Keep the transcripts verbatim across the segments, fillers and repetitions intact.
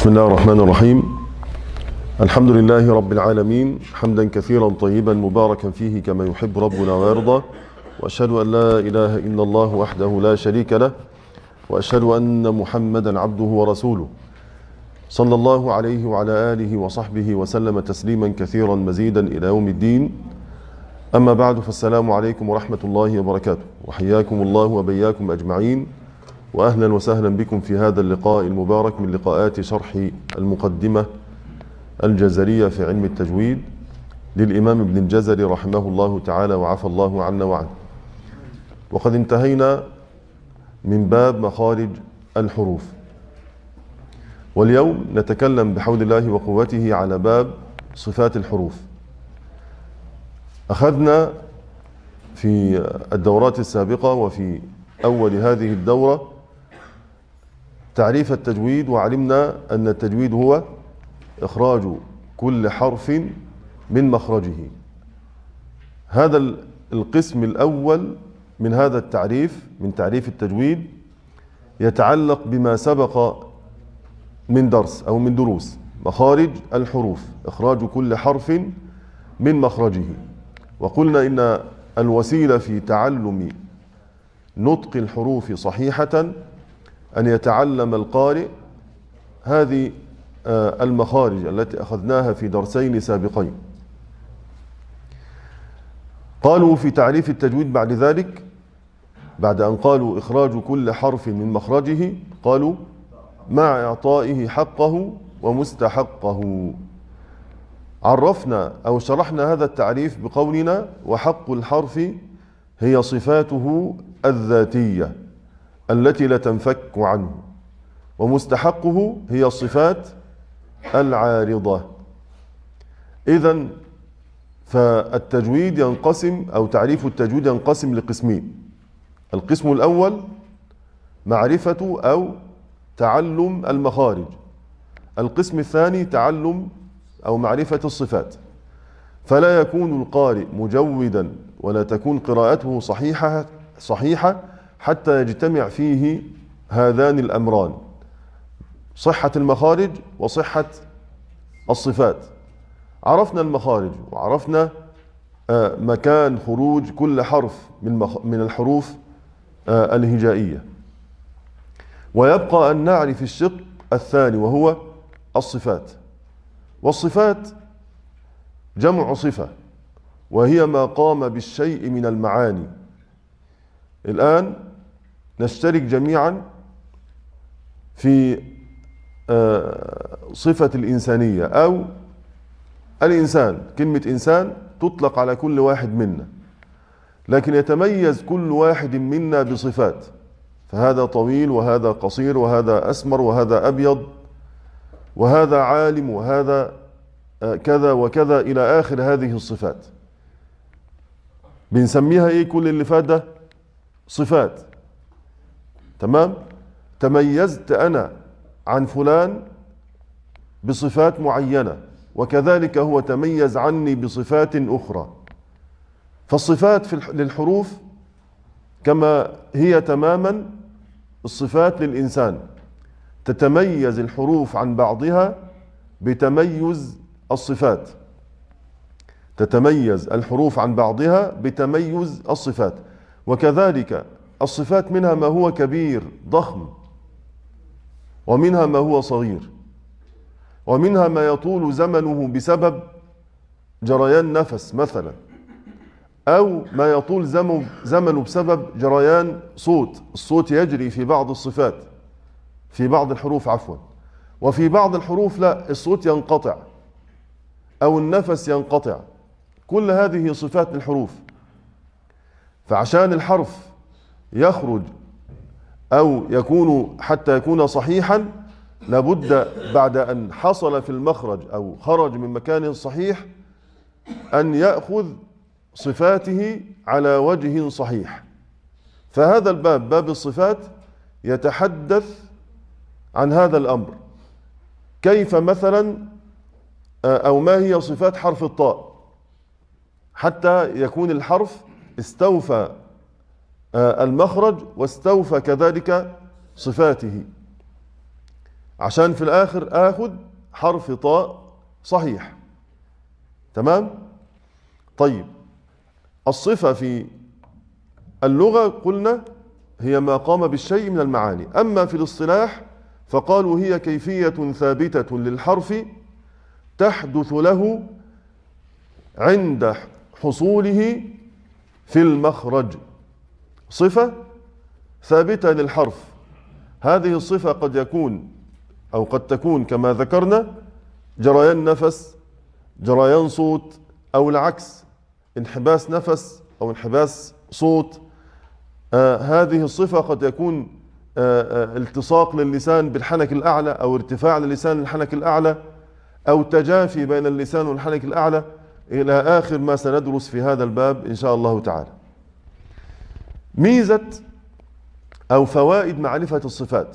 بسم الله الرحمن الرحيم. الحمد لله رب العالمين، حمدا كثيرا طيبا مباركا فيه كما يحب ربنا ويرضى، وأشهد أن لا إله إلا الله وحده لا شريك له، وأشهد أن محمدا عبده ورسوله صلى الله عليه وعلى آله وصحبه وسلم تسليما كثيرا مزيدا إلى يوم الدين. أما بعد، فالسلام عليكم ورحمة الله وبركاته، وحياكم الله وبياكم أجمعين، وأهلا وسهلا بكم في هذا اللقاء المبارك من لقاءات شرح المقدمة الجزرية في علم التجويد للإمام ابن الجزري رحمه الله تعالى وعفى الله عنا وعنه. وقد انتهينا من باب مخارج الحروف، واليوم نتكلم بحول الله وقوته على باب صفات الحروف. أخذنا في الدورات السابقة وفي أول هذه الدورة تعريف التجويد، وعلمنا أن التجويد هو إخراج كل حرف من مخرجه. هذا القسم الأول من هذا التعريف، من تعريف التجويد، يتعلق بما سبق من درس أو من دروس مخارج الحروف، إخراج كل حرف من مخرجه. وقلنا إن الوسيلة في تعلم نطق الحروف صحيحة أن يتعلم القارئ هذه المخارج التي أخذناها في درسين سابقين. قالوا في تعريف التجويد بعد ذلك، بعد أن قالوا إخراج كل حرف من مخرجه، قالوا مع إعطائه حقه ومستحقه. عرفنا أو شرحنا هذا التعريف بقولنا: وحق الحرف هي صفاته الذاتية التي لا تنفك عنه، ومستحقه هي الصفات العارضة. إذن فالتجويد ينقسم، أو تعريف التجويد ينقسم لقسمين. القسم الأول معرفة أو تعلم المخارج، القسم الثاني تعلم أو معرفة الصفات. فلا يكون القارئ مجودا ولا تكون قراءته صحيحة صحيحة حتى يجتمع فيه هذان الأمران: صحة المخارج وصحة الصفات. عرفنا المخارج وعرفنا مكان خروج كل حرف من الحروف الهجائية، ويبقى أن نعرف الشق الثاني وهو الصفات. والصفات جمع صفة، وهي ما قام بالشيء من المعاني. الآن نشترك جميعا في صفة الإنسانية أو الإنسان. كلمة إنسان تطلق على كل واحد منا، لكن يتميز كل واحد منا بصفات، فهذا طويل وهذا قصير وهذا أسمر وهذا أبيض وهذا عالم وهذا كذا وكذا إلى آخر هذه الصفات. بنسميها إيه كل اللي فات ده؟ صفات. تمام؟ تميزت أنا عن فلان بصفات معينة، وكذلك هو تميز عني بصفات أخرى. فالصفات للحروف كما هي تماما الصفات للإنسان. تتميز الحروف عن بعضها بتميز الصفات، تتميز الحروف عن بعضها بتميز الصفات. وكذلك الصفات منها ما هو كبير ضخم، ومنها ما هو صغير، ومنها ما يطول زمنه بسبب جريان نفس مثلا، أو ما يطول زمنه بسبب جريان صوت. الصوت يجري في بعض الصفات، في بعض الحروف عفوا، وفي بعض الحروف لا، الصوت ينقطع أو النفس ينقطع. كل هذه صفات للحروف. فعشان الحرف يخرج أو يكون حتى يكون صحيحا، لابد بعد أن حصل في المخرج أو خرج من مكان صحيح أن يأخذ صفاته على وجه صحيح. فهذا الباب، باب الصفات، يتحدث عن هذا الأمر. كيف مثلا أو ما هي صفات حرف الطاء حتى يكون الحرف استوفى المخرج واستوفى كذلك صفاته. عشان في الآخر آخد حرف طاء صحيح. تمام؟ طيب، الصفة في اللغة قلنا هي ما قام بالشيء من المعاني. أما في الاصطلاح فقالوا هي كيفية ثابتة للحرف تحدث له عند حصوله في المخرج. صفة ثابتة للحرف، هذه الصفة قد يكون أو قد تكون كما ذكرنا جريان نفس، جريان صوت، أو العكس، انحباس نفس أو انحباس صوت. آه هذه الصفة قد يكون آه آه التصاق للسان بالحنك الأعلى، أو ارتفاع للسان للحنك الأعلى، أو تجافي بين اللسان والحنك الأعلى، إلى آخر ما سندرس في هذا الباب إن شاء الله تعالى. ميزة أو فوائد معرفة الصفات.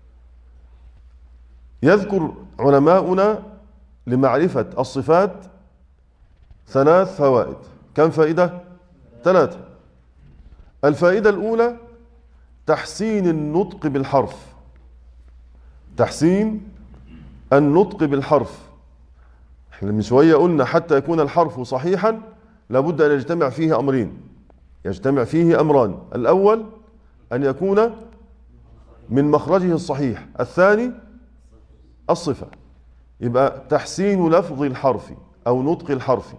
يذكر علماؤنا لمعرفة الصفات ثلاث فوائد. كم فائدة؟ ثلاثة. الفائدة الأولى تحسين النطق بالحرف. تحسين النطق بالحرف. احنا من شوية قلنا حتى يكون الحرف صحيحا لابد أن يجتمع فيه أمرين، يجتمع فيه أمران. الأول أن يكون من مخرجه الصحيح، الثاني الصفة. يبقى تحسين لفظ الحرف أو نطق الحرف.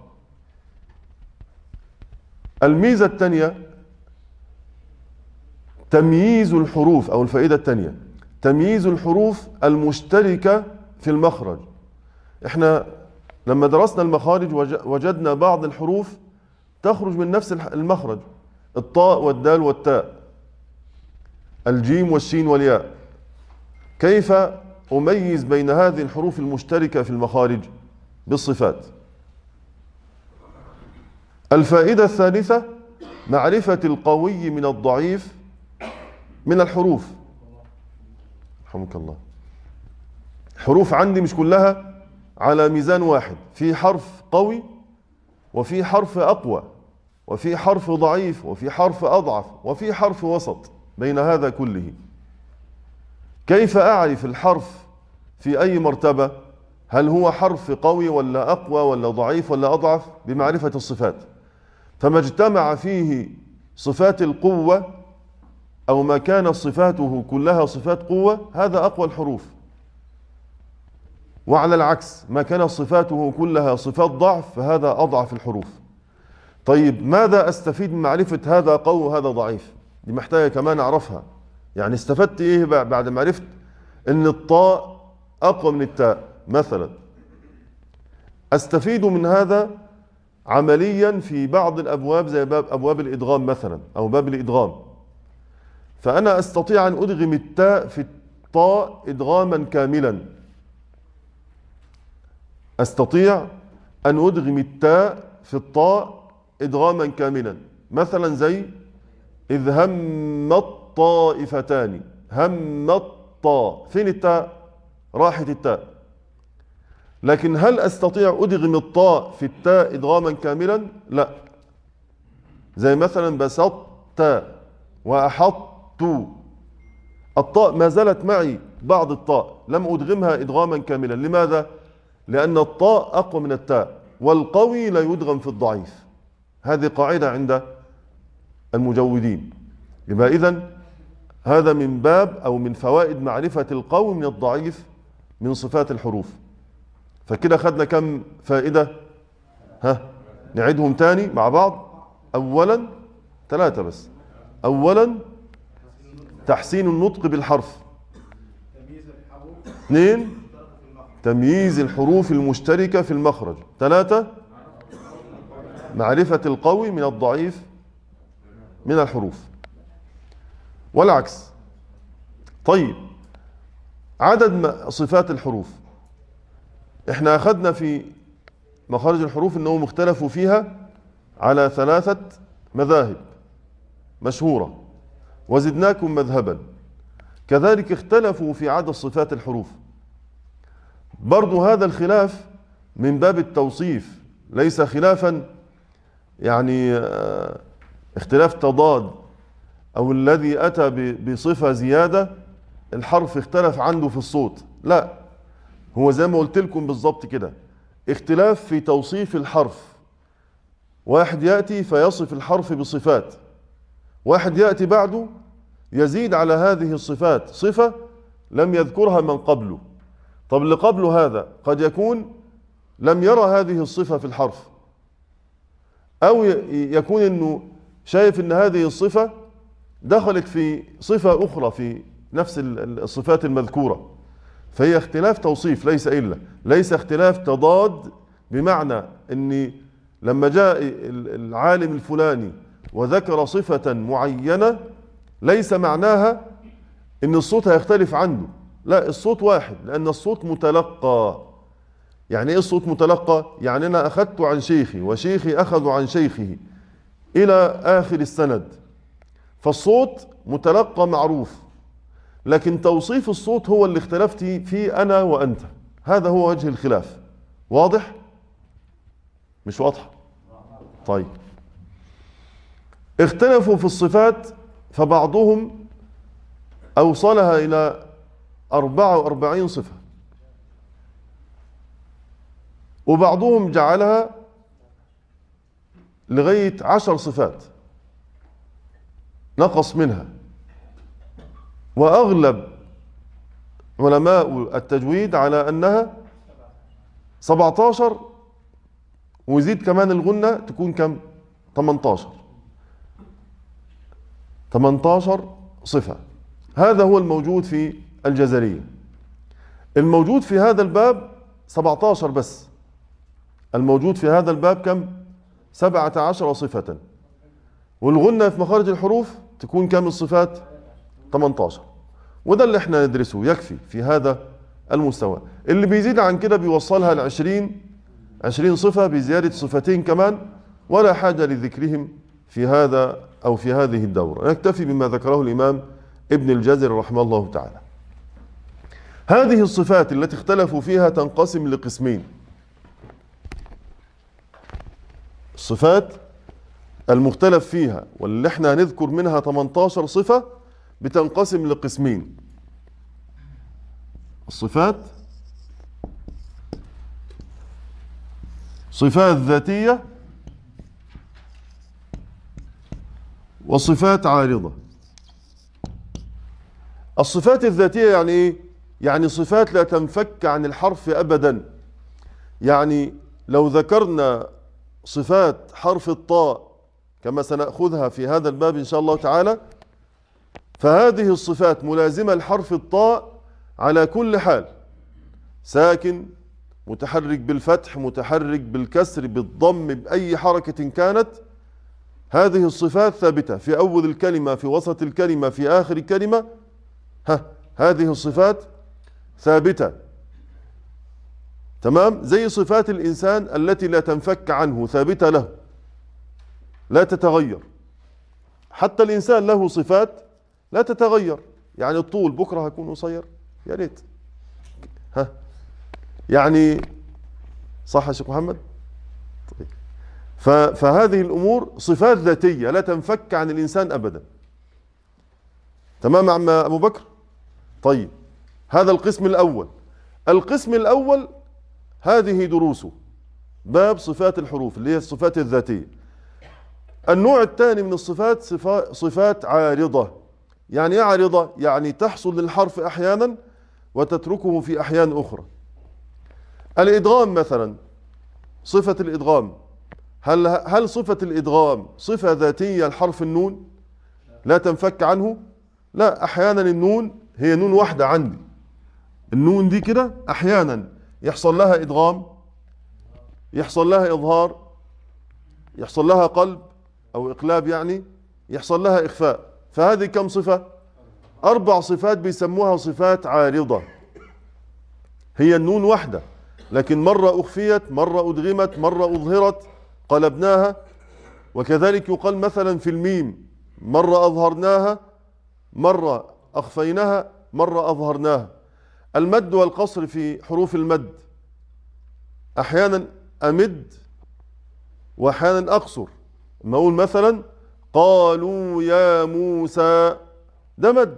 الميزة الثانية تمييز الحروف، أو الفائدة الثانية تمييز الحروف المشتركة في المخرج. احنا لما درسنا المخارج وجدنا بعض الحروف تخرج من نفس المخرج، الطاء والدال والتاء، الجيم والشين والياء. كيف أميز بين هذه الحروف المشتركة في المخارج؟ بالصفات. الفائدة الثالثة معرفة القوي من الضعيف من الحروف. رحمك الله. حروف عندي مش كلها على ميزان واحد، في حرف قوي وفي حرف أقوى وفي حرف ضعيف وفي حرف أضعف وفي حرف وسط بين هذا كله. كيف أعرف الحرف في أي مرتبة؟ هل هو حرف قوي ولا أقوى ولا ضعيف ولا أضعف؟ بمعرفة الصفات. فما اجتمع فيه صفات القوة أو ما كان صفاته كلها صفات قوة هذا أقوى الحروف، وعلى العكس ما كان صفاته كلها صفات ضعف فهذا أضعف الحروف. طيب، ماذا أستفيد من معرفة هذا قوي وهذا ضعيف؟ دي محتاجة كمان أعرفها. يعني استفدت إيه بعد ما عرفت إن الطاء أقوى من التاء مثلا؟ أستفيد من هذا عمليا في بعض الأبواب زي باب أبواب الإدغام مثلا أو باب الإدغام. فأنا أستطيع أن أدغم التاء في الطاء إدغاما كاملا. أستطيع أن أدغم التاء في الطاء إدغاما كاملا، مثلا زي إذ هم الطائفتان. هم الطاء، فين التاء؟ راحت التاء. لكن هل أستطيع أدغم الطاء في التاء إدغاما كاملا؟ لا. زي مثلا بسطت وأحطت، الطاء ما زالت معي بعض الطاء، لم أدغمها إدغاما كاملا. لماذا؟ لأن الطاء أقوى من التاء، والقوي لا يدغم في الضعيف. هذه قاعدة عند المجودين. يبقى إذن هذا من باب أو من فوائد معرفة القوي من الضعيف من صفات الحروف. فكده خدنا كم فائدة؟ ها نعيدهم تاني مع بعض. أولا ثلاثة بس. أولا تحسين النطق بالحرف. اثنين تمييز الحروف المشتركة في المخرج. ثلاثة معرفة القوي من الضعيف من الحروف، والعكس. طيب، عدد صفات الحروف. احنا أخذنا في مخارج الحروف أنهم اختلفوا فيها على ثلاثة مذاهب مشهورة، وزدناكم مذهبا. كذلك اختلفوا في عدد صفات الحروف. برضو هذا الخلاف من باب التوصيف، ليس خلافا يعني اختلاف تضاد أو الذي أتى بصفة زيادة الحرف اختلف عنده في الصوت، لا، هو زي ما قلت لكم بالظبط كده، اختلاف في توصيف الحرف. واحد يأتي فيصف الحرف بصفات، واحد يأتي بعده يزيد على هذه الصفات صفة لم يذكرها من قبله. طب اللي قبله هذا قد يكون لم يرى هذه الصفة في الحرف، أو يكون أنه شايف أن هذه الصفة دخلت في صفة أخرى في نفس الصفات المذكورة، فهي اختلاف توصيف ليس إلا، ليس اختلاف تضاد، بمعنى أني لما جاء العالم الفلاني وذكر صفة معينة ليس معناها أن الصوت هيختلف عنه، لا، الصوت واحد، لأن الصوت متلقى. يعني إيه الصوت متلقى؟ يعني أنا أخذت عن شيخي وشيخي أخذ عن شيخه إلى آخر السند، فالصوت متلقى معروف، لكن توصيف الصوت هو اللي اختلفت فيه أنا وأنت، هذا هو وجه الخلاف. واضح؟ مش واضح؟ طيب، اختلفوا في الصفات، فبعضهم أوصلها إلى أربعة وأربعين صفة، وبعضهم جعلها لغاية عشر صفات، نقص منها. وأغلب علماء التجويد على أنها سبعة عشر، ويزيد كمان الغنة تكون كم؟ ثمانية عشر ثمانية عشر صفة. هذا هو الموجود في الجزرية. الموجود في هذا الباب سبعة عشر بس، الموجود في هذا الباب كم؟ سبعة عشر صفة. والغنة في مخارج الحروف تكون كم الصفات؟ ثمانية عشر. وده اللي احنا ندرسه، يكفي في هذا المستوى. اللي بيزيد عن كده بيوصلها لعشرين عشرين صفة بزيادة صفتين كمان، ولا حاجة لذكرهم في هذا أو في هذه الدورة، نكتفي بما ذكره الإمام ابن الجزري رحمه الله تعالى. هذه الصفات التي اختلفوا فيها تنقسم لقسمين. الصفات المختلف فيها واللي احنا هنذكر منها ثمانية عشر صفة بتنقسم لقسمين. الصفات صفات ذاتية وصفات عارضة. الصفات الذاتية يعني ايه؟ يعني صفات لا تنفك عن الحرف أبدا. يعني لو ذكرنا صفات حرف الطاء كما سنأخذها في هذا الباب إن شاء الله تعالى، فهذه الصفات ملازمة لحرف الطاء على كل حال، ساكن، متحرك بالفتح، متحرك بالكسر، بالضم، بأي حركة كانت، هذه الصفات ثابتة في أول الكلمة، في وسط الكلمة، في آخر الكلمة، ها هذه الصفات ثابتة. تمام؟ زي صفات الإنسان التي لا تنفك عنه، ثابتة له لا تتغير. حتى الإنسان له صفات لا تتغير، يعني الطول بكرة هيكون قصير، يا ريت، ها يعني صح يا شيخ محمد؟ طيب. فهذه الأمور صفات ذاتية لا تنفك عن الإنسان أبدا. تمام يا عم أبو بكر؟ طيب، هذا القسم الأول. القسم الأول هذه دروسه، باب صفات الحروف اللي هي الصفات الذاتية. النوع الثاني من الصفات صفات عارضة. يعني ايه عارضة؟ يعني تحصل للحرف أحيانا وتتركه في أحيان أخرى. الإدغام مثلا، صفة الإدغام، هل هل صفة الإدغام صفة ذاتية لحرف النون لا تنفك عنه؟ لا، أحيانا النون هي نون واحدة عندي، النون دي كده أحيانا يحصل لها إدغام، يحصل لها إظهار، يحصل لها قلب أو إقلاب، يعني يحصل لها إخفاء. فهذه كم صفة؟ أربع صفات بيسموها صفات عارضة. هي النون واحدة، لكن مرة أخفيت، مرة أدغمت، مرة أظهرت، قلبناها. وكذلك يقال مثلا في الميم، مرة أظهرناها، مرة أخفيناها، مرة أظهرناها. المد والقصر في حروف المد، أحيانا أمد وأحيانا أقصر. ما أقول مثلا قالوا يا موسى، ده مد،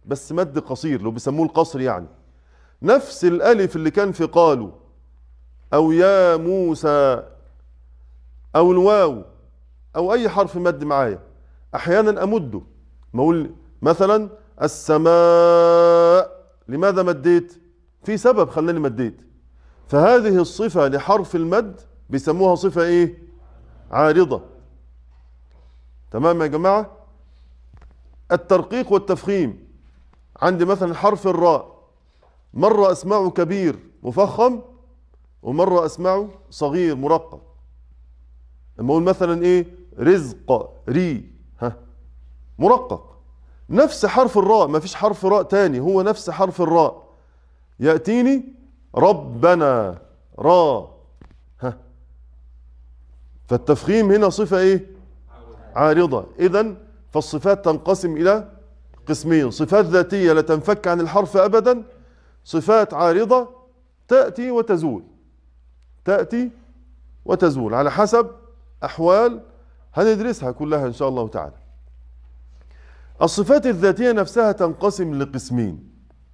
بس مد قصير، لو بيسموه القصر يعني. نفس الألف اللي كان في قالوا أو يا موسى أو الواو أو أي حرف مد معايا، أحيانا أمده. ما أقول مثلا السماء، لماذا مديت؟ في سبب خلاني مديت. فهذه الصفة لحرف المد بيسموها صفة إيه؟ عارضة. تمام يا جماعة؟ الترقيق والتفخيم، عندي مثلا حرف الراء، مرة أسمعه كبير مفخم ومرة أسمعه صغير مرقق. لما أقول مثلا إيه؟ رزق، ري، ها، مرقق. نفس حرف الراء، ما فيش حرف راء تاني، هو نفس حرف الراء. يأتيني ربنا، را، ها. فالتفخيم هنا صفة إيه؟ عارضة. إذن فالصفات تنقسم إلى قسمين: صفات ذاتية لا تنفك عن الحرف أبدا، صفات عارضة تأتي وتزول، تأتي وتزول على حسب أحوال هندرسها كلها إن شاء الله تعالى. الصفات الذاتية نفسها تنقسم لقسمين،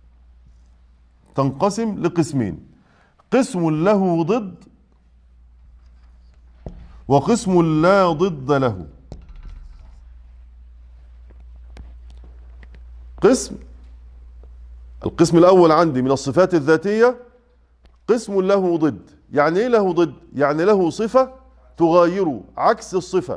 تنقسم لقسمين: قسم له ضد وقسم لا ضد له. قسم القسم الأول عندي من الصفات الذاتية قسم له ضد. يعني إيه له ضد؟ يعني له صفة تغاير عكس الصفة،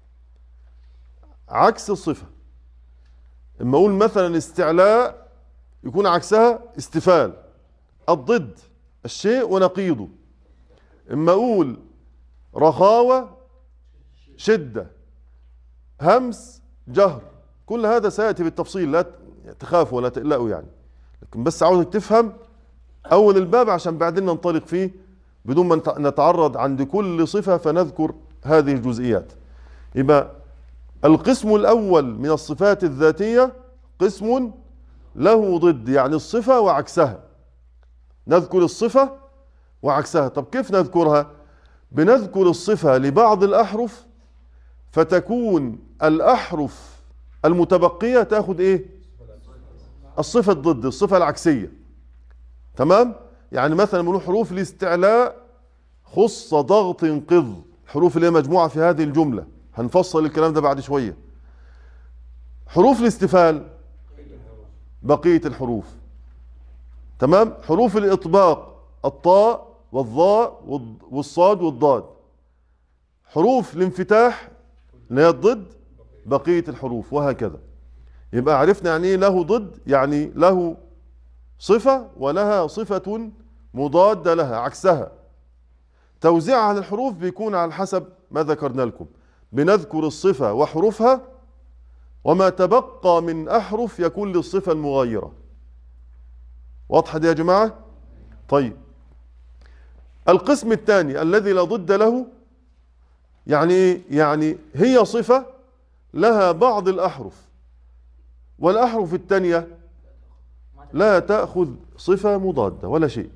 عكس الصفة. اما أقول مثلا استعلاء يكون عكسها استفال، الضد الشيء ونقيضه. اما أقول رخاوة شدة، همس جهر، كل هذا سيأتي بالتفصيل، لا تخافوا ولا تقلقوا يعني، لكن بس عاوزك تفهم أول الباب عشان بعدين ننطلق فيه بدون ما نتعرض عند كل صفة فنذكر هذه الجزئيات. يبقى القسم الأول من الصفات الذاتية قسم له ضد، يعني الصفة وعكسها. نذكر الصفة وعكسها. طب كيف نذكرها؟ بنذكر الصفة لبعض الأحرف فتكون الأحرف المتبقية تأخذ إيه؟ الصفة الضد، الصفة العكسية. تمام؟ يعني مثلا من حروف الاستعلاء خص ضغط قض، حروف اللي هي مجموعة في هذه الجملة، هنفصل الكلام ده بعد شوية. حروف الاستفال بقية الحروف. تمام؟ حروف الإطباق الطاء والظاء والصاد والضاد. حروف الانفتاح اللي هي الضد بقية الحروف، وهكذا. يبقى عرفنا يعني ايه له ضد، يعني له صفة ولها صفة مضادة لها عكسها. توزيعها على الحروف بيكون على حسب ما ذكرنا لكم، بنذكر الصفة وحروفها، وما تبقى من أحرف يكون للصفة المغايرة. واضحة دي يا جماعة؟ طيب، القسم الثاني الذي لا ضد له، يعني ايه؟ يعني هي صفة لها بعض الأحرف، والأحرف الثانية لا تأخذ صفة مضادة ولا شيء،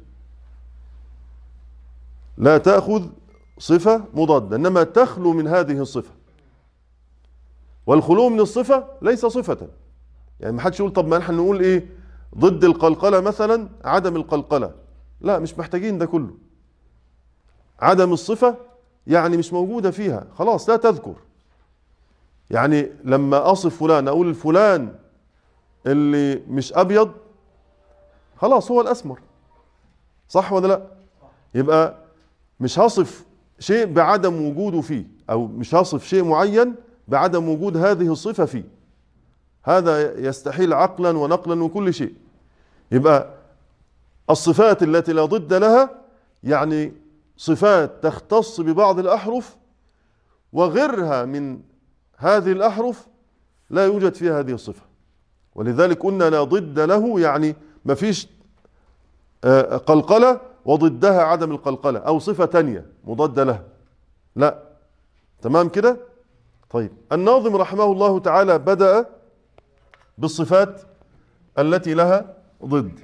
لا تأخذ صفة مضادة، إنما تخلو من هذه الصفة. والخلو من الصفة ليس صفة. يعني ما حدش يقول طب ما نحن نقول إيه ضد القلقلة مثلا عدم القلقلة، لا، مش محتاجين ده كله. عدم الصفة يعني مش موجودة فيها، خلاص لا تذكر. يعني لما أصف فلان أقول فلان اللي مش أبيض، خلاص هو الأسمر، صح ولا لا؟ يبقى مش هصف شيء بعدم وجوده فيه، أو مش هصف شيء معين بعدم وجود هذه الصفة فيه، هذا يستحيل عقلا ونقلا وكل شيء. يبقى الصفات التي لا ضد لها يعني صفات تختص ببعض الأحرف وغيرها من هذه الأحرف لا يوجد فيها هذه الصفة. ولذلك قلنا لا ضد له، يعني ما فيش قلقلة وضدها عدم القلقلة أو صفة تانية مضادة لها، لا. تمام كده؟ طيب، الناظم رحمه الله تعالى بدأ بالصفات التي لها ضد.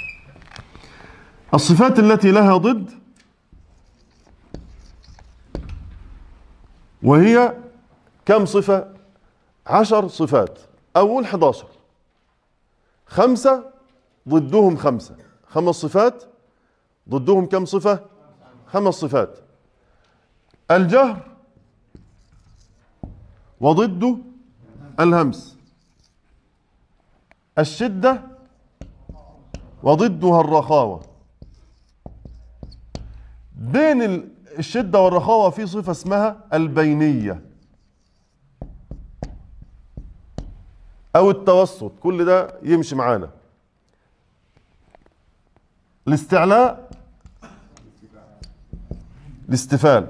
الصفات التي لها ضد وهي كم صفة؟ عشر صفات. أول حداشر، خمسة ضدهم خمسة، خمس صفات ضدهم كم صفة؟ خمس صفات. الجهر وضده الهمس، الشدة وضدها الرخاوة. بين الشدة والرخاوة في صفة اسمها البينية أو التوسط، كل ده يمشي معانا. الاستعلاء، الاستفال،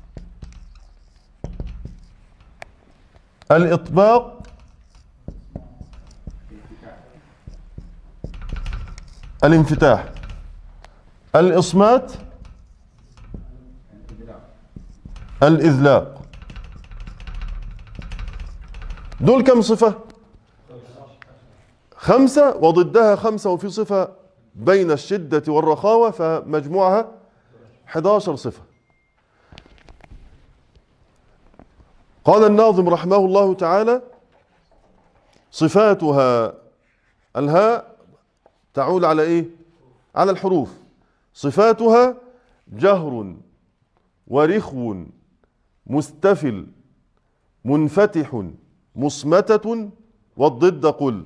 الإطباق، الانفتاح، الإصمات، الإذلاق. دول كم صفة؟ خمسة وضدها خمسة، وفي صفة بين الشدة والرخاوة، فمجموعها حداشر صفة. قال الناظم رحمه الله تعالى: صفاتها، الهاء تعول على ايه؟ على الحروف. صفاتها جهر ورخو مستفل منفتح مصمتة والضد قل.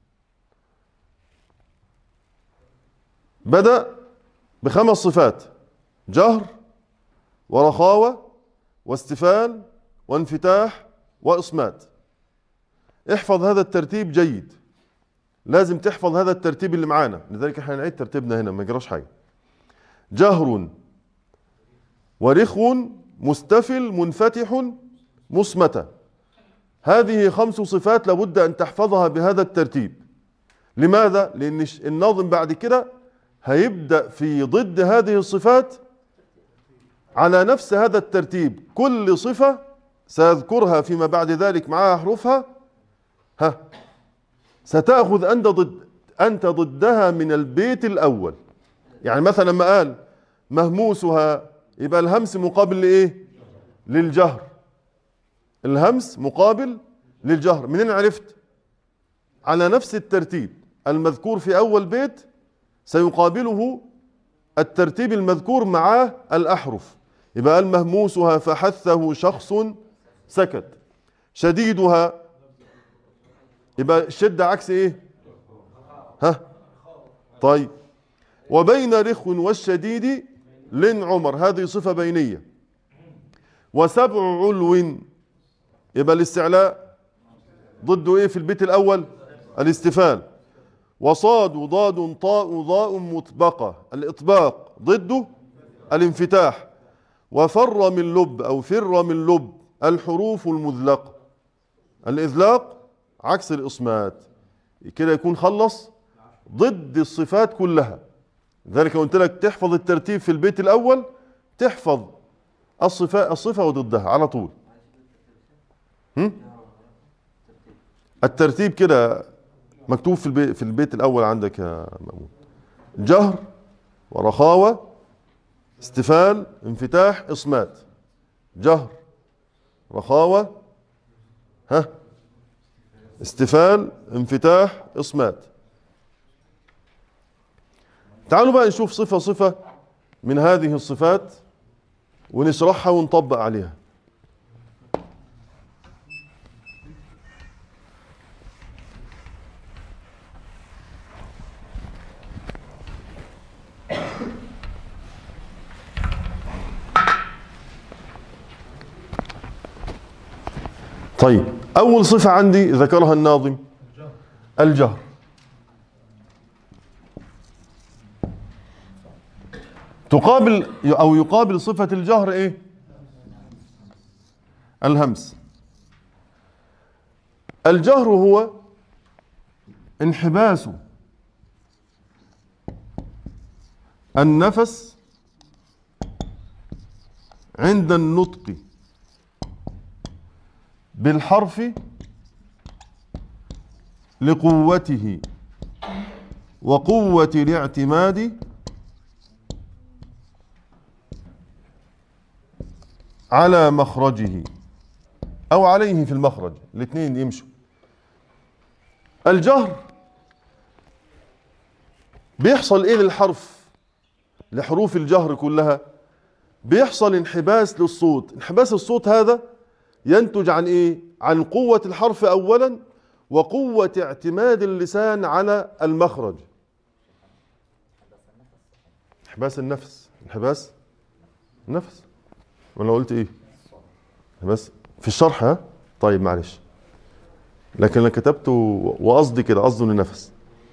بدأ بخمس صفات: جهر ورخاوة واستفال وانفتاح وإصمات. احفظ هذا الترتيب جيد، لازم تحفظ هذا الترتيب اللي معانا، لذلك احنا هنعيد ترتيبنا هنا ما يجراش حاجة. جهر ورخو مستفل منفتح مصمتة، هذه خمس صفات لابد أن تحفظها بهذا الترتيب. لماذا؟ لأن الناظم بعد كده هيبدأ في ضد هذه الصفات على نفس هذا الترتيب. كل صفة سأذكرها فيما بعد ذلك معها أحرفها، ها ستأخذ أنت ضد أنت ضدها من البيت الأول. يعني مثلا لما قال مهموسها، يبقى الهمس مقابل لإيه؟ للجهر. الهمس مقابل للجهر. منين عرفت؟ على نفس الترتيب المذكور في أول بيت سيقابله الترتيب المذكور معاه الأحرف. يبقى المهموسها فحثه شخص سكت. شديدها، يبقى الشدة عكس ايه؟ ها طيب. وبين رخو والشديد لن عمر، هذه صفة بينية. وسبع علو، يبقى الاستعلاء ضده ايه في البيت الأول؟ الاستفال. وصاد وضاد طاء ضاء مطبقة، الإطباق ضده الانفتاح. وفر من لب أو فر من لب الحروف المذلقة، الإذلاق عكس الإصمات. كده يكون خلص ضد الصفات كلها. لذلك قلت لك تحفظ الترتيب في البيت الأول، تحفظ الصفة الصفة وضدها على طول. هم؟ الترتيب كده مكتوب في البيت في البيت الأول عندك يا مأمون: جهر ورخاوة استفال انفتاح إصمات. جهر رخاوة ها استفال انفتاح إصمات. تعالوا بقى نشوف صفة صفة من هذه الصفات ونشرحها ونطبق عليها. طيب، أول صفة عندي ذكرها الناظم الجهر. تقابل أو يقابل صفة الجهر إيه؟ الهمس. الجهر هو انحباس النفس عند النطق بالحرف لقوته وقوة الاعتماد على مخرجه. أو عليه في المخرج، الاثنين يمشوا. الجهر بيحصل إيه للحرف، لحروف الجهر كلها؟ بيحصل انحباس للصوت. انحباس الصوت هذا ينتج عن إيه؟ عن قوة الحرف أولا، وقوة اعتماد اللسان على المخرج. انحباس النفس، انحباس النفس. وانا قلت ايه؟ بس في الشرح. ها طيب معلش، لكن انا كتبته وقصدي كده، قصده للنفس.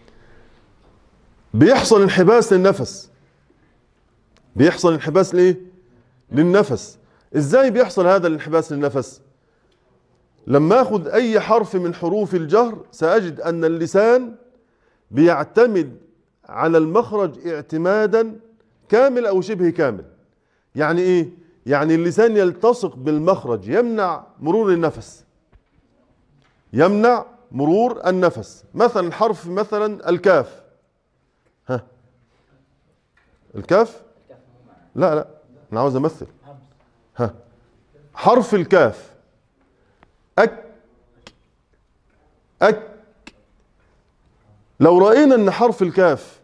بيحصل انحباس للنفس. بيحصل انحباس ليه؟ للنفس. ازاي بيحصل هذا الانحباس للنفس؟ لما اخذ اي حرف من حروف الجهر ساجد ان اللسان بيعتمد على المخرج اعتمادا كامل او شبه كامل. يعني ايه؟ يعني اللسان يلتصق بالمخرج، يمنع مرور النفس، يمنع مرور النفس. مثلا حرف مثلا الكاف. ها الكاف، لا لا انا عاوز امثل. ها حرف الكاف، أك أك. لو رأينا أن حرف الكاف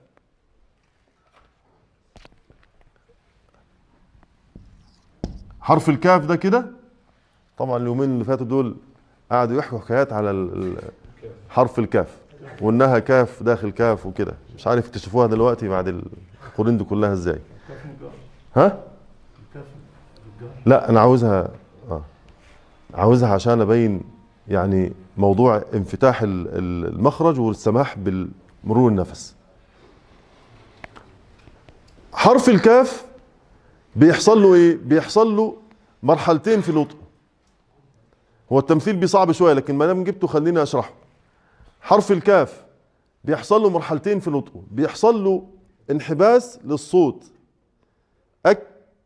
حرف الكاف ده كده، طبعا اليومين اللي فاتوا دول قعدوا يحكوا حكايات على حرف الكاف، وانها كاف داخل كاف وكده، مش عارف اكتشفوها دلوقتي بعد القرون دي كلها ازاي. ها لا انا عاوزها اه عاوزها عشان ابين يعني موضوع انفتاح المخرج والسماح بالمرور النفس. حرف الكاف بيحصل له ايه؟ بيحصل له مرحلتين في نطقه. هو التمثيل بيه صعب شويه، لكن ما دام جبته خليني اشرحه. حرف الكاف بيحصل له مرحلتين في نطقه. بيحصل له انحباس للصوت، أك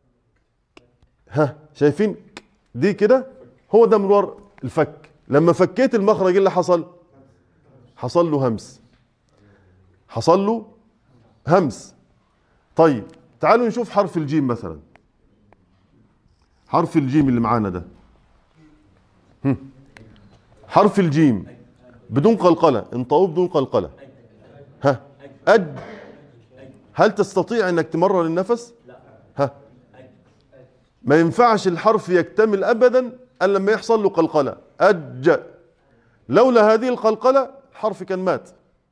ها شايفين دي كده؟ هو ده مرور الفك. لما فكيت المخرج ايه اللي حصل؟ حصل له همس، حصل له همس. طيب تعالوا نشوف حرف الجيم مثلا. حرف الجيم اللي معانا ده، حرف الجيم بدون قلقلة، انطقوه بدون قلقلة. ها أج. هل تستطيع انك تمرر النفس؟ ها ما ينفعش الحرف يكتمل ابدا الا لما يحصل له قلقلة. أج. لولا هذه القلقلة الحرف كان مات.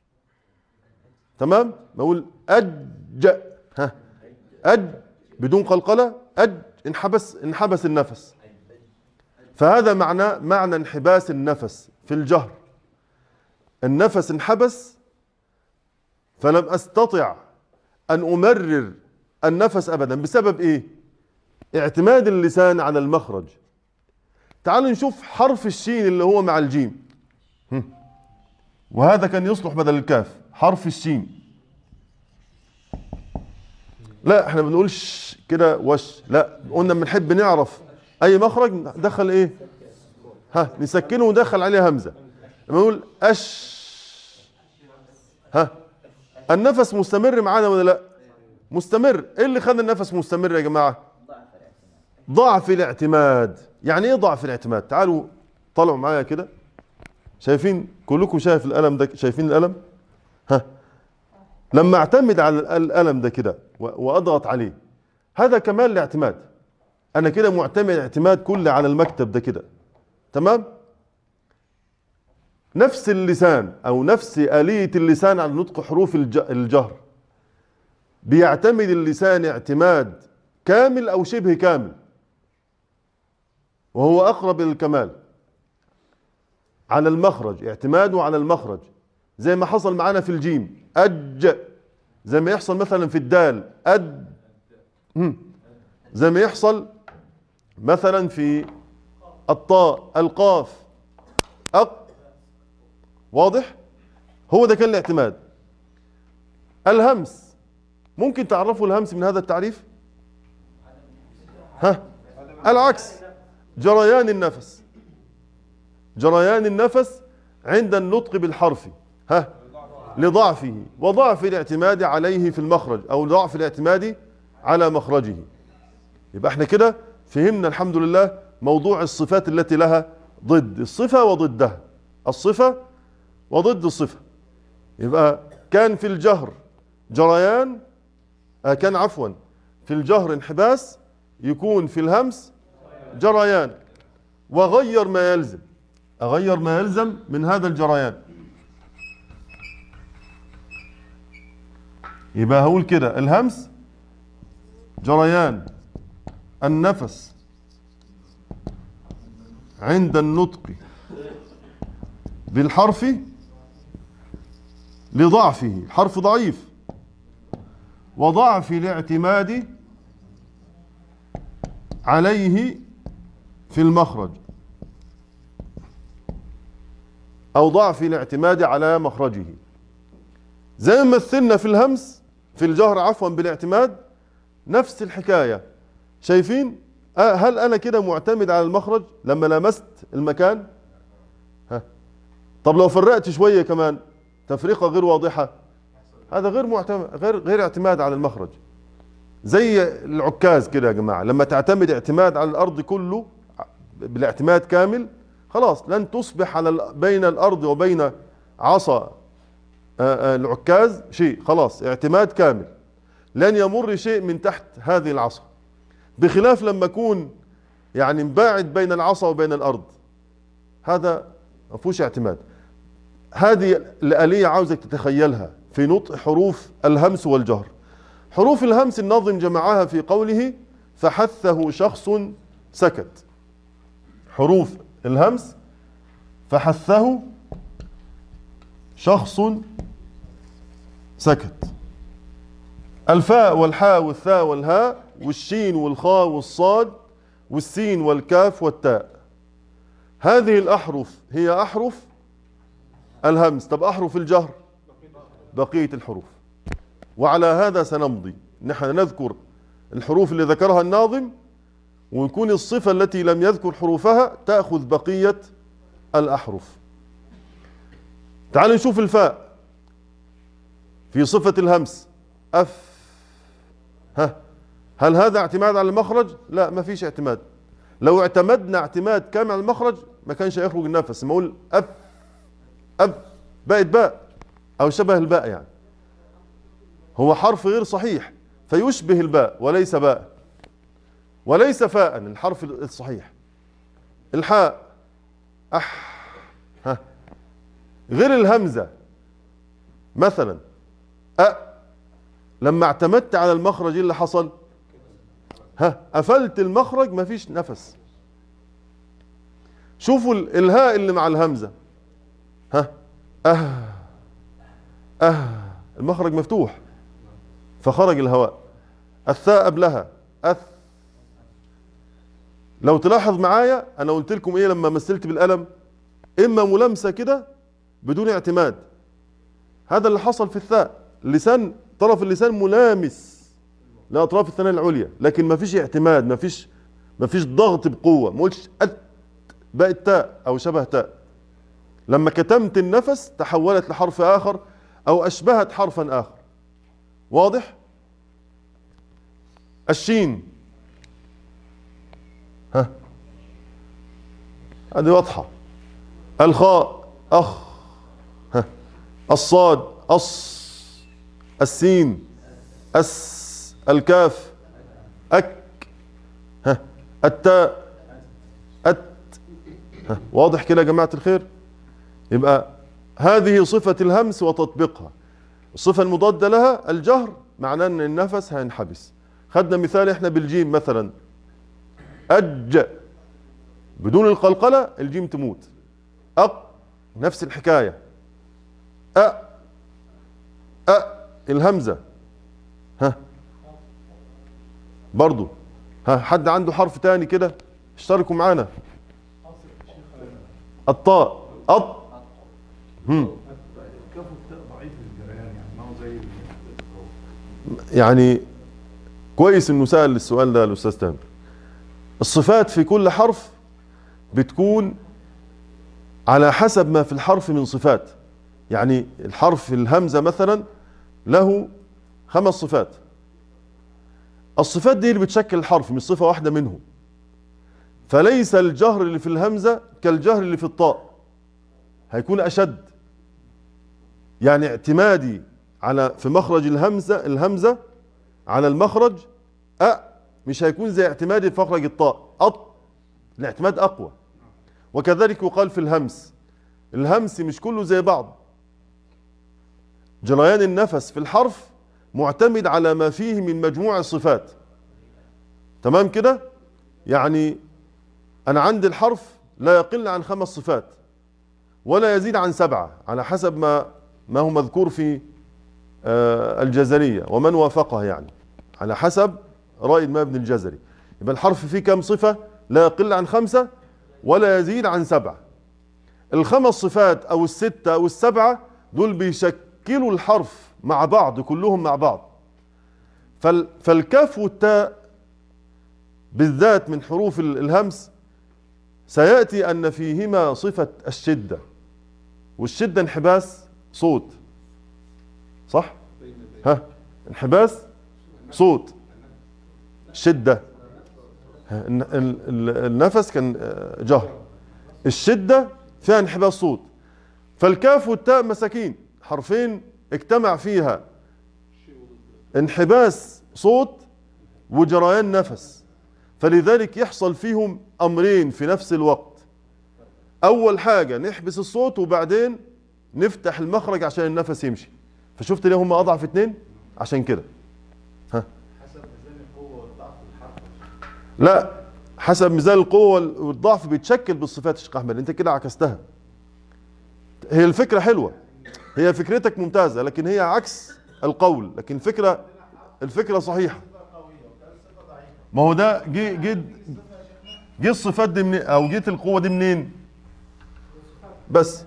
تمام؟ بقول أج. ها أج بدون قلقلة، أج انحبس انحبس النفس. فهذا معنى معنى انحباس النفس في الجهر. النفس انحبس فلم أستطع أن أمرر النفس أبدا. بسبب إيه؟ اعتماد اللسان على المخرج. تعالوا نشوف حرف الشين اللي هو مع الجيم، وهذا كان يصلح بدل الكاف. حرف الشين، لا احنا بنقولش كده وش، لا قلنا بنحب نعرف اي مخرج ندخل ايه؟ ها نسكنه وندخل عليه همزه. لما نقول اش، ها النفس مستمر معانا ولا لا؟ مستمر. ايه اللي خلى النفس مستمر يا جماعه؟ ضعف الاعتماد. يعني ايه ضعف الاعتماد؟ تعالوا طلعوا معايا كده. شايفين كلكم؟ شايف القلم ده؟ شايفين القلم؟ ها لما اعتمد على القلم ده كده واضغط عليه، هذا كمال الاعتماد. انا كده معتمد اعتماد كلي على المكتب ده كده. تمام؟ نفس اللسان او نفس آلية اللسان على نطق حروف الجهر، بيعتمد اللسان اعتماد كامل او شبه كامل، وهو اقرب الى الكمال، على المخرج. اعتماده على المخرج زي ما حصل معانا في الجيم أج، زي ما يحصل مثلا في الدال أد، زي ما يحصل مثلا في الطاء القاف أق. واضح؟ هو ده كان الاعتماد. الهمس، ممكن تعرفوا الهمس من هذا التعريف؟ ها العكس، جريان النفس. جريان النفس عند النطق بالحرف، ها لضعفه وضعف الاعتماد عليه في المخرج، او ضعف الاعتماد على مخرجه. يبقى احنا كده فهمنا الحمد لله موضوع الصفات التي لها ضد الصفة وضدها، الصفة وضد الصفة. يبقى كان في الجهر جريان، آه كان عفوا في الجهر انحباس، يكون في الهمس جريان. وغير ما يلزم، أغير ما يلزم من هذا الجريان. يبقى هقول كده الهمس جريان النفس عند النطق بالحرف لضعفه، حرف ضعيف، وضعف الاعتماد عليه في المخرج، أو ضعف الاعتماد على مخرجه. زي ما مثلنا في الهمس في الجهر عفوا بالاعتماد، نفس الحكاية. شايفين؟ هل أنا كده معتمد على المخرج لما لمست المكان؟ ها. طب لو فرقت شوية كمان تفرقة غير واضحة، هذا غير معتمد، غير غير اعتماد على المخرج. زي العكاز كده يا جماعة، لما تعتمد اعتماد على الأرض كله بالاعتماد كامل، خلاص لن تصبح على بين الأرض وبين عصا العكاز شيء، خلاص اعتماد كامل، لن يمر شيء من تحت هذه العصا. بخلاف لما أكون يعني مباعد بين العصا وبين الأرض، هذا ما فيهوش اعتماد. هذه الآلية عاوزك تتخيلها في نطق حروف الهمس والجهر. حروف الهمس الناظم جمعها في قوله فحثه شخص سكت. حروف الهمس فحثه شخص سكت. الفاء والحاء والثاء والهاء والشين والخاء والصاد والسين والكاف والتاء، هذه الأحرف هي أحرف الهمس. طب أحرف الجهر بقية الحروف. وعلى هذا سنمضي، نحن نذكر الحروف اللي ذكرها الناظم، ويكون الصفة التي لم يذكر حروفها تأخذ بقية الأحرف. تعالوا نشوف الفاء في صفة الهمس أف. ها، هل هذا اعتماد على المخرج؟ لا، ما فيش اعتماد. لو اعتمدنا اعتماد كامل على المخرج ما كانش يخرج النفس. ما اقول أف أف بقت باء أو شبه الباء، يعني هو حرف غير صحيح فيشبه الباء وليس باء، وليس فاء الحرف الصحيح. الحاء أح. ها، غير الهمزة مثلا أ، لما اعتمدت على المخرج اللي حصل، ها، قفلت المخرج ما فيش نفس. شوفوا الهاء اللي مع الهمزة، ها، أه أه، المخرج مفتوح فخرج الهواء. الثاء قبلها أث. لو تلاحظ معايا أنا قلت لكم إيه لما مثلت بالقلم؟ إما ملامسة كده بدون اعتماد، هذا اللي حصل في الثاء. اللسان، طرف اللسان ملامس لأطراف الثنايا العليا، لكن ما فيش اعتماد، ما فيش ما فيش ضغط بقوة. ما قلتش أت بقت تاء أو شبه تاء. لما كتمت النفس تحولت لحرف آخر أو أشبهت حرفا آخر. واضح؟ الشين، ها، هذه واضحة. الخاء أخ. ها، الصاد أص. السين أس. الكاف أك. ها، التاء أت. ها، واضح كده يا جماعة الخير؟ يبقى هذه صفة الهمس وتطبيقها. الصفة المضادة لها الجهر، معناه أن النفس هينحبس. خدنا مثال احنا بالجيم مثلا، أج، بدون القلقلة الجيم تموت. أق، نفس الحكاية. أ أ، الهمزة، ها، برضو. ها، حد عنده حرف تاني كده؟ اشتركوا معانا. الطاء أط. هم. يعني كويس انه سأل السؤال ده الاستاذ تامر. الصفات في كل حرف بتكون على حسب ما في الحرف من صفات. يعني الحرف الهمزة مثلا له خمس صفات. الصفات دي اللي بتشكل الحرف، مش صفة واحدة منهم. فليس الجهر اللي في الهمزة كالجهر اللي في الطاء، هيكون أشد. يعني اعتمادي على في مخرج الهمزة الهمزة على المخرج أ مش هيكون زي اعتمادي في مخرج الطاء، أط الاعتماد أقوى. وكذلك يقال في الهمس، الهمس مش كله زي بعض. جريان النفس في الحرف معتمد على ما فيه من مجموع الصفات. تمام كده؟ يعني أنا عندي الحرف لا يقل عن خمس صفات ولا يزيد عن سبعة على حسب ما ما هو مذكور في الجزرية ومن وافقه، يعني على حسب رأي الإمام ابن الجزري. يبقى الحرف فيه كم صفة؟ لا يقل عن خمسة ولا يزيد عن سبعة. الخمس صفات أو الستة أو السبعة دول بيشكلوا الحرف مع بعض، كلهم مع بعض. فالكاف والتاء بالذات من حروف الهمس سيأتي أن فيهما صفة الشدة، والشدة انحباس صوت، صح؟ ها، انحباس صوت، شدة. النفس كان جهر، الشدة فيها انحباس صوت. فالكاف والتاء مساكين، حرفين اجتمع فيها انحباس صوت وجريان نفس، فلذلك يحصل فيهم أمرين في نفس الوقت. أول حاجة نحبس الصوت وبعدين نفتح المخرج عشان النفس يمشي. فشفت ليه هم أضعف اتنين؟ عشان كده. ها، حسب ميزان القوة والضعف الحرف. لا، حسب ميزان القوة والضعف بيتشكل بالصفات يا شيخ أحمد، أنت كده عكستها. هي الفكرة حلوة، هي فكرتك ممتازة، لكن هي عكس القول، لكن الفكرة الفكرة صحيحة. ما هو ده جه جه جه الصفات دي منين، أو جيت القوة دي منين؟ بس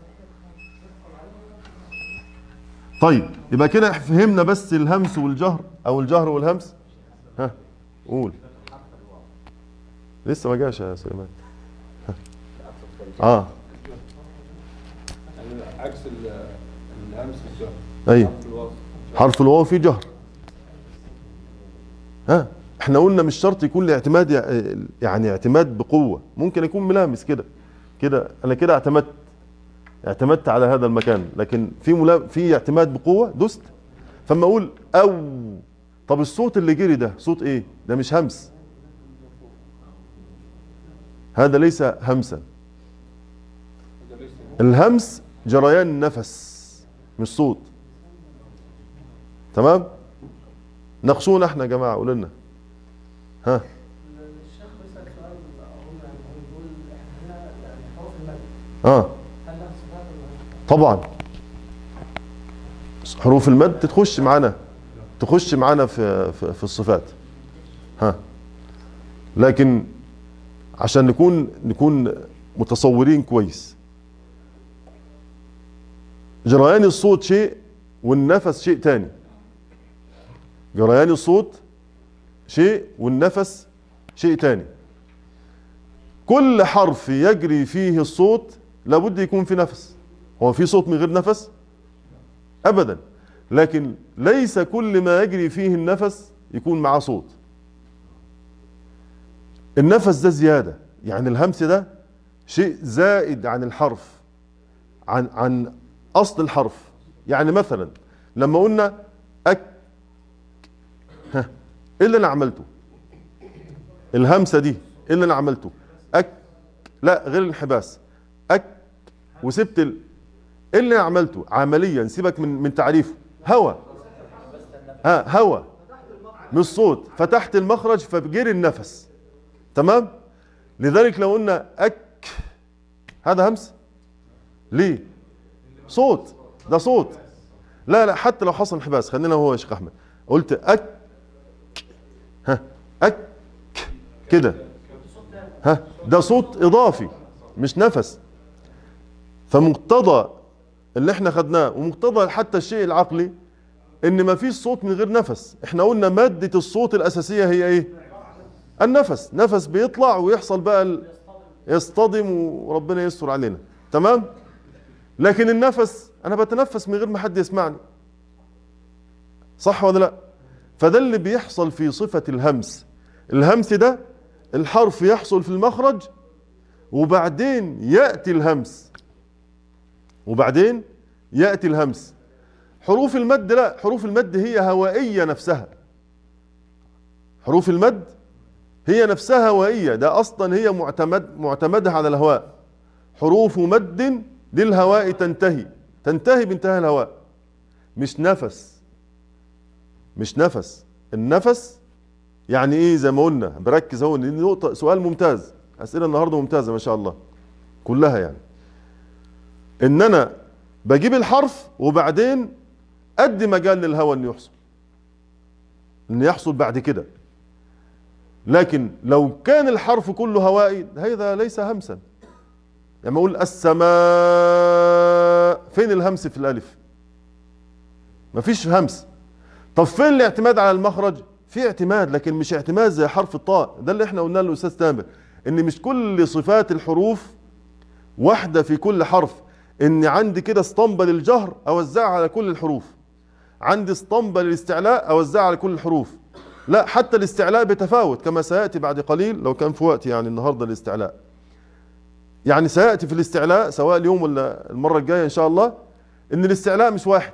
طيب، يبقى كده فهمنا بس الهمس والجهر او الجهر والهمس. ها، قول. لسه ما جاش يا سليمان. اه عكس الهمس الجهر. ايوه، حرف الواو فيه جهر. ها، احنا قلنا مش شرط يكون الاعتماد يعني اعتماد بقوة، ممكن يكون ملامس كده كده، انا كده اعتمدت اعتمدت على هذا المكان، لكن في ملام في اعتماد بقوة دست. فما اقول او، طب الصوت اللي جري ده صوت ايه؟ ده مش همس، هذا ليس همسا. الهمس جريان نفس مش صوت. تمام؟ ناقشونا احنا يا جماعة، قولوا لنا. ها، الشيخ بيسأل سؤال، بيقول احنا يعني حروف المد اه هل لها صفات ولا طبعا حروف المد تخش معانا تخش معانا في في, في الصفات. ها، لكن عشان نكون نكون متصورين كويس، جريان الصوت شيء والنفس شيء تاني. جريان الصوت شيء والنفس شيء تاني. كل حرف يجري فيه الصوت لابد يكون في نفس. هو في صوت من غير نفس؟ أبدا. لكن ليس كل ما يجري فيه النفس يكون معه صوت. النفس ده زيادة، يعني الهمس ده شيء زائد عن الحرف، عن عن أصل الحرف. يعني مثلا لما قلنا أك، ها، إيه اللي أنا عملته؟ الهمسة دي إيه اللي أنا عملته؟ أك، لا غير الانحباس، أك وسبت ال... إيه اللي أنا عملته؟ عمليا سيبك من من تعريفه، هوا، ها، هوا مش صوت، فتحت المخرج فبجري النفس. تمام؟ لذلك لو قلنا أك، هذا همس؟ ليه؟ صوت، ده صوت. لا لا، حتى لو حصل انحباس، خلينا هو يا شيخ أحمد، قلت أك، ها، أك كده، ها، ده صوت إضافي مش نفس. فمقتضى اللي احنا خدناه ومقتضى حتى الشيء العقلي ان ما فيش صوت من غير نفس. احنا قلنا مادة الصوت الأساسية هي ايه؟ النفس. نفس بيطلع ويحصل بقى ال... يصطدم وربنا يستر علينا. تمام؟ لكن النفس انا بتنفس من غير ما حد يسمعني، صح ولا لا؟ فده اللي بيحصل في صفة الهمس. الهمس ده الحرف يحصل في المخرج وبعدين يأتي الهمس، وبعدين يأتي الهمس. حروف المد لا، حروف المد هي هوائية نفسها، حروف المد هي نفسها هوائية، ده أصلا هي معتمد معتمدها على الهواء. حروف مد للهواء تنتهي، تنتهي بانتهاء الهواء، مش نفس، مش نفس. النفس يعني ايه؟ زي ما قلنا، بركز اهو، دي نقطة، سؤال ممتاز، أسئلة النهارده ممتازة ما شاء الله كلها، يعني ان انا بجيب الحرف وبعدين ادي مجال للهواء انه يحصل، ان يحصل بعد كده. لكن لو كان الحرف كله هوائي هذا ليس همسا. يعني اقول السماء، فين الهمس في الالف؟ مفيش همس. طب فين الاعتماد على المخرج؟ في اعتماد، لكن مش اعتماد زي حرف الطاء. ده اللي احنا قلناه للاستاذ تامر، ان مش كل صفات الحروف واحده في كل حرف. ان عندي كده اسطمبه للجهر اوزعها على كل الحروف، عندي اسطمبه للاستعلاء اوزعها على كل الحروف. لا، حتى الاستعلاء بتفاوت كما سياتي بعد قليل لو كان في وقت، يعني النهارده الاستعلاء، يعني سياتي في الاستعلاء سواء اليوم ولا المره الجايه ان شاء الله، ان الاستعلاء مش واحد.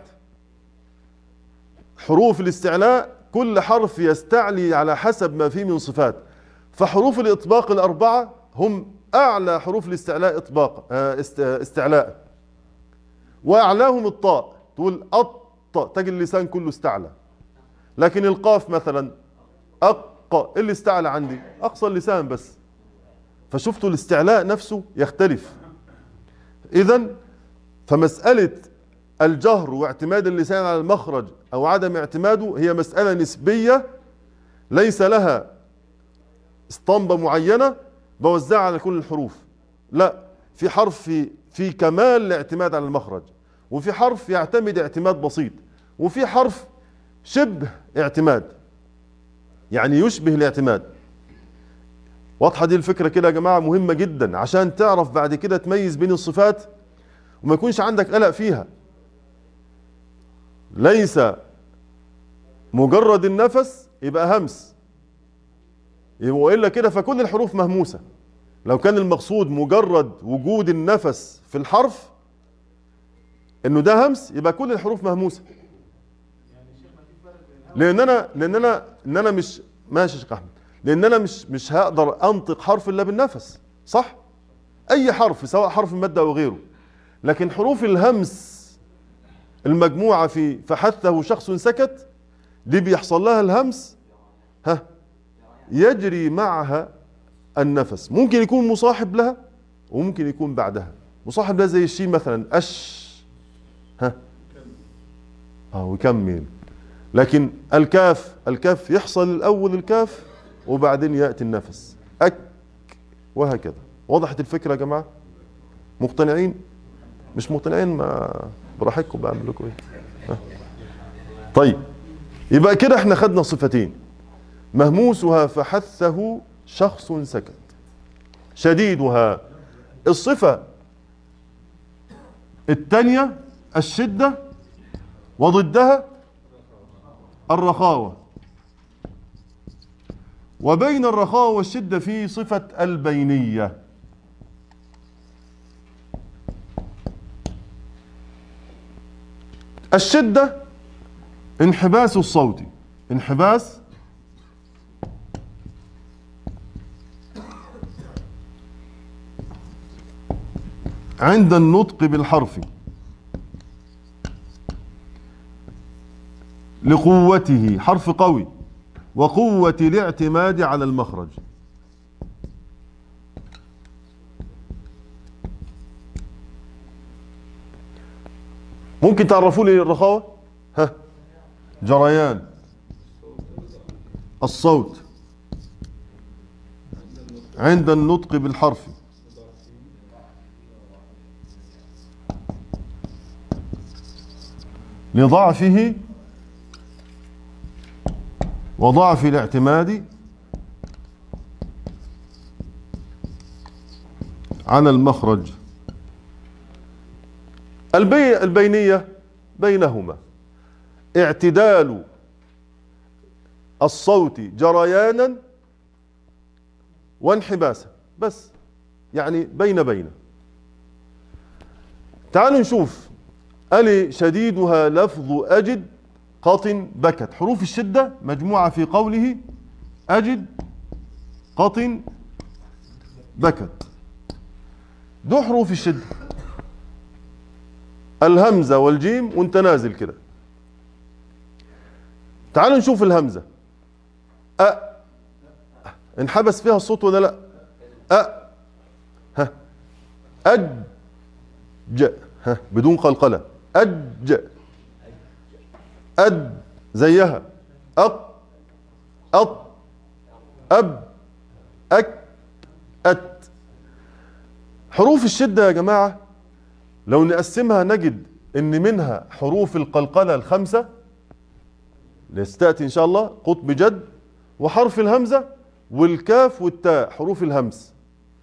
حروف الاستعلاء كل حرف يستعلي على حسب ما فيه من صفات. فحروف الإطباق الأربعة هم أعلى حروف الاستعلاء إطباق استعلاء، وأعلاهم الطاء، تقول أط تجد اللسان كله استعلى. لكن القاف مثلا أق، اللي استعلى عندي أقصى اللسان بس. فشفتوا الاستعلاء نفسه يختلف. إذن فمسألة الجهر واعتماد اللسان على المخرج أو عدم اعتماده هي مسألة نسبية، ليس لها اسطمبة معينة بوزعها على كل الحروف. لا، في حرف في, في كمال الاعتماد على المخرج، وفي حرف يعتمد اعتماد بسيط، وفي حرف شبه اعتماد، يعني يشبه الاعتماد. واضحة دي الفكرة كده يا جماعة؟ مهمة جدا عشان تعرف بعد كده تميز بين الصفات وما يكونش عندك قلق فيها. ليس مجرد النفس يبقى همس، وإلا كده فكل الحروف مهموسة. لو كان المقصود مجرد وجود النفس في الحرف انه ده همس يبقى كل الحروف مهموسة. لان انا لان انا ان انا مش ماشي يا شيخ احمد، لان انا مش مش هقدر انطق حرف الا بالنفس، صح؟ اي حرف سواء حرف المادة او غيره. لكن حروف الهمس المجموعة في فحثه شخص سكت، دي بيحصل لها الهمس ها يجري معها النفس، ممكن يكون مصاحب لها وممكن يكون بعدها. مصاحب لها زي الشين مثلا، أش ها اه ويكمل. لكن الكاف، الكاف يحصل الأول الكاف وبعدين يأتي النفس، أك، وهكذا. وضحت الفكرة يا جماعة؟ مقتنعين؟ مش مقتنعين ما براحتكم، بعمل لكم ايه. ها. طيب يبقى كده احنا خدنا صفتين: مهموسها فحثه شخص سكت، شديدها. الصفة الثانية الشدة، وضدها الرخاوة. وبين الرخاوة والشدة في صفة البينية. الشدة انحباس الصوت، انحباس عند النطق بالحرف لقوته، حرف قوي، وقوة الاعتماد على المخرج. ممكن تعرفوا لي الرخاوة؟ ها، جريان الصوت عند النطق بالحرف لضعفه وضعف الاعتماد على المخرج. البي البينية بينهما اعتدال الصوت جريانا وانحباسا، بس يعني بين بين. تعالوا نشوف. ألي شديدها لفظ أجد قط بكت. حروف الشدة مجموعة في قوله أجد قط بكت. دو حروف الشدة، الهمزة والجيم وانت نازل كده. تعالوا نشوف الهمزة. أ انحبس فيها الصوت ولا لا؟ أ ها أج ها بدون قلقلة. أج أد زيها. أق أط أب أك أت. حروف الشدة يا جماعة لو نقسمها نجد إن منها حروف القلقلة الخمسة لستأتي إن شاء الله، قطب جد، وحرف الهمزة والكاف والتاء حروف الهمس.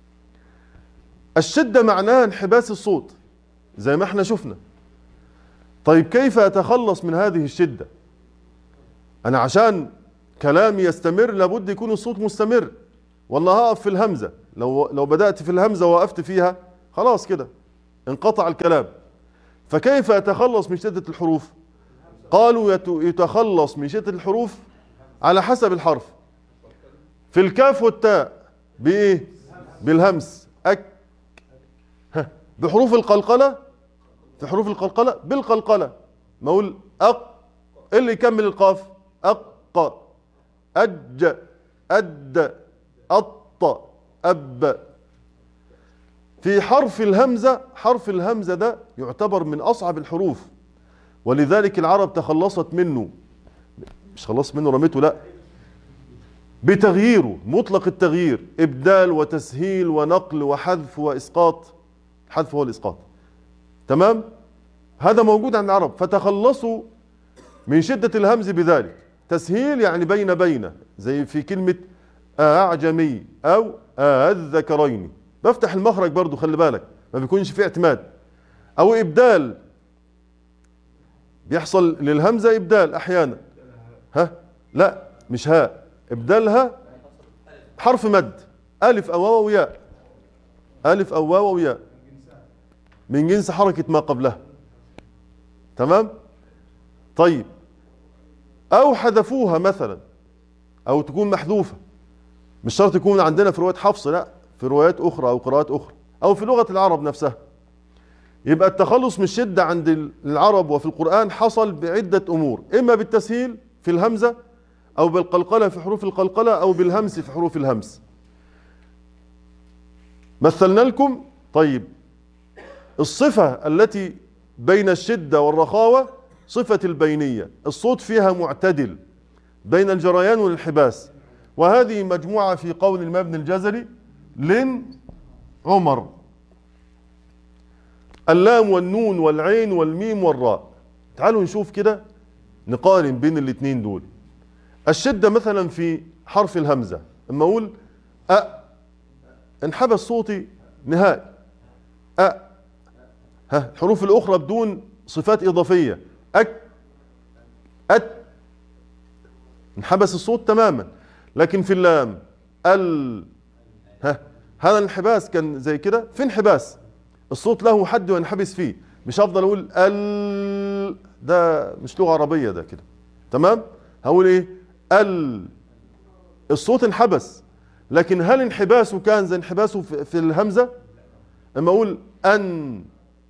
الشدة معناها انحباس الصوت زي ما احنا شفنا. طيب كيف أتخلص من هذه الشدة؟ أنا عشان كلامي يستمر لابد يكون الصوت مستمر، والله هقف في الهمزة. لو لو بدأت في الهمزة ووقفت فيها خلاص كده انقطع الكلام. فكيف أتخلص من شدة الحروف؟ قالوا يتخلص من شدة الحروف على حسب الحرف. في الكاف والتاء بإيه؟ بالهمس. أك ها. بحروف القلقلة، في حروف القلقلة بالقلقلة. ما أقول أق، اللي يكمل القاف أق أج أد أط أب. في حرف الهمزة، حرف الهمزة ده يعتبر من أصعب الحروف، ولذلك العرب تخلصت منه، مش خلصت منه رميته، لا، بتغييره مطلق التغيير، إبدال وتسهيل ونقل وحذف وإسقاط. حذف هو الإسقاط، تمام؟ هذا موجود عند العرب، فتخلصوا من شدة الهمز بذلك. تسهيل يعني بين بين، زي في كلمة أعجمي أو الذكرين، بفتح المخرج برضو، خلي بالك ما بيكونش فيه اعتماد. أو إبدال، بيحصل للهمزة إبدال أحيانا. ها لا مش هاء، إبدالها حرف مد، ألف أو واو وياء، ألف أو واو وياء من جنس حركة ما قبلها، تمام؟ طيب أو حذفوها مثلا، أو تكون محذوفة، مش شرط يكون عندنا في رواية حفص، لا، في روايات أخرى أو قراءات أخرى أو في لغة العرب نفسها. يبقى التخلص من الشدة عند العرب وفي القرآن حصل بعدة أمور، إما بالتسهيل في الهمزة، أو بالقلقلة في حروف القلقلة، أو بالهمس في حروف الهمس. مثلنا لكم. طيب الصفة التي بين الشدة والرخاوة صفة البينية، الصوت فيها معتدل بين الجريان والانحباس، وهذه مجموعة في قول الإمام ابن الجزري لن عمر، اللام والنون والعين والميم والراء. تعالوا نشوف كده، نقارن بين الاثنين دول. الشدة مثلا في حرف الهمزة، اما اقول أ انحبس صوتي نهائي. أ ها الحروف الأخرى بدون صفات إضافية، أك أت انحبس الصوت تماما. لكن في اللام ال ها هذا الانحباس كان زي كده، في انحباس الصوت له حد وينحبس فيه، مش هفضل اقول ال، ده مش لغة عربية ده كده، تمام؟ هقول ايه؟ ال، الصوت انحبس، لكن هل انحباسه كان زي انحباسه في, في الهمزة؟ اما اقول ان،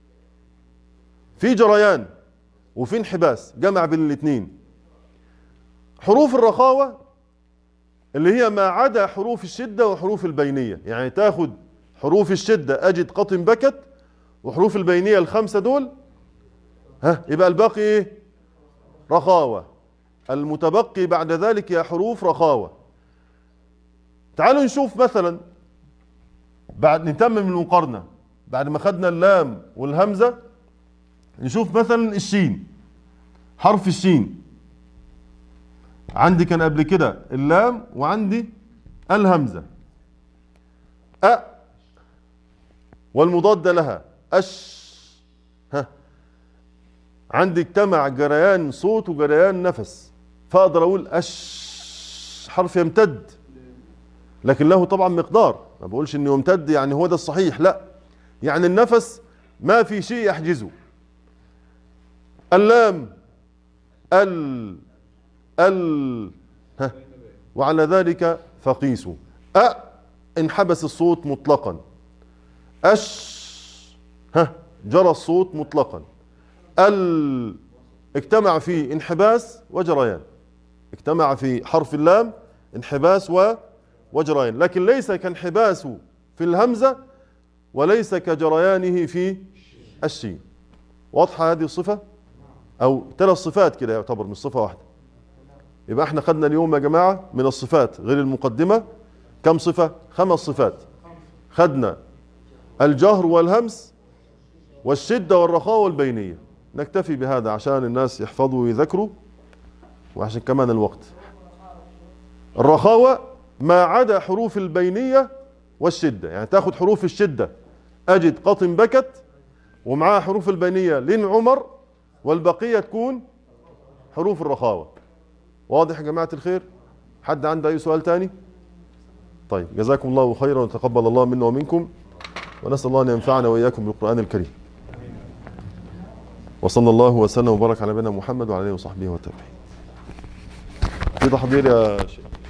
في جريان وفي انحباس، جمع بين الاثنين. حروف الرخاوة اللي هي ما عدا حروف الشدة وحروف البينية، يعني تاخد حروف الشدة أجد قط بكت، وحروف البينية الخمسة دول، ها يبقى الباقي ايه؟ رخاوة. المتبقي بعد ذلك يا حروف رخاوة. تعالوا نشوف مثلا، بعد نتمم المقارنة، بعد ما خدنا اللام والهمزة، نشوف مثلا الشين. حرف الشين عندي كان قبل كده اللام وعندي الهمزة. أ والمضاد لها أش، ها عندي اجتمع جريان صوت وجريان نفس، فأقدر أقول أش، حرف يمتد. لكن له طبعا مقدار، ما بقولش انه يمتد يعني هو ده الصحيح، لا، يعني النفس ما في شيء يحجزه. اللام ال ال ها، وعلى ذلك فقيسوا. أ انحبس الصوت مطلقا. أش ها جرى الصوت مطلقا. ال اجتمع في انحباس وجريان، اجتمع في حرف اللام انحباس و وجريان، لكن ليس كانحباسه في الهمزة وليس كجريانه في الشين. واضحة هذه الصفة؟ أو ثلاث صفات كده يعتبر مش صفة واحدة. يبقى احنا خدنا اليوم يا جماعة من الصفات غير المقدمة كم صفة؟ خمس صفات. خدنا الجهر والهمس والشدة والرخاوة والبينية. نكتفي بهذا عشان الناس يحفظوا ويذكروا وعشان كمان الوقت. الرخاوة ما عدا حروف البينية والشدة، يعني تاخد حروف الشدة أجد قطن بكت ومعها حروف البينية لين عمر، والبقية تكون حروف الرخاوة. واضح يا جماعة الخير؟ حد عنده أي سؤال تاني؟ طيب جزاكم الله خيرا وتقبل الله منا ومنكم، ونسأل الله أن ينفعنا وإياكم بالقرآن الكريم. وصلى الله وسلم وبارك على نبينا محمد وعلى آله وصحبه وتابعين. في تحضير يا شيخ؟